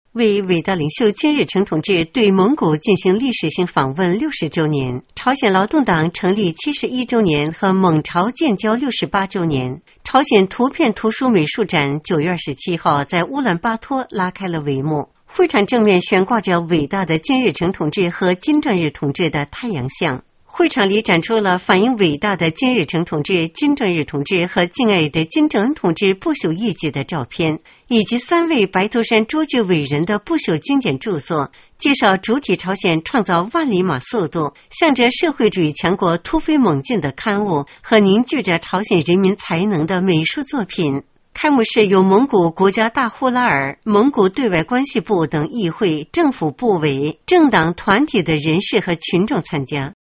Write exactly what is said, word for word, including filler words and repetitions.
为伟大领袖金日成同志对蒙古进行历史性访问六十周年，朝鲜劳动党成立七十一周年和蒙朝建交六十八周年，朝鲜图片图书美术展九月二十七号在乌兰巴托拉开了帷幕。会场正面悬挂着伟大的金日成同志和金正日同志的太阳像。会场里展出了反映伟大的金日成同志、金正日同志和敬爱的金正恩同志不朽业绩的照片，以及三位白头山卓绝伟人的不朽经典著作，介绍主体朝鲜创造万里马速度、向着社会主义强国突飞猛进的刊物和凝聚着朝鲜人民才能的美术作品。开幕式由蒙古国家大呼拉尔、蒙古对外关系部等议会、政府部委、政党团体的人士和群众参加。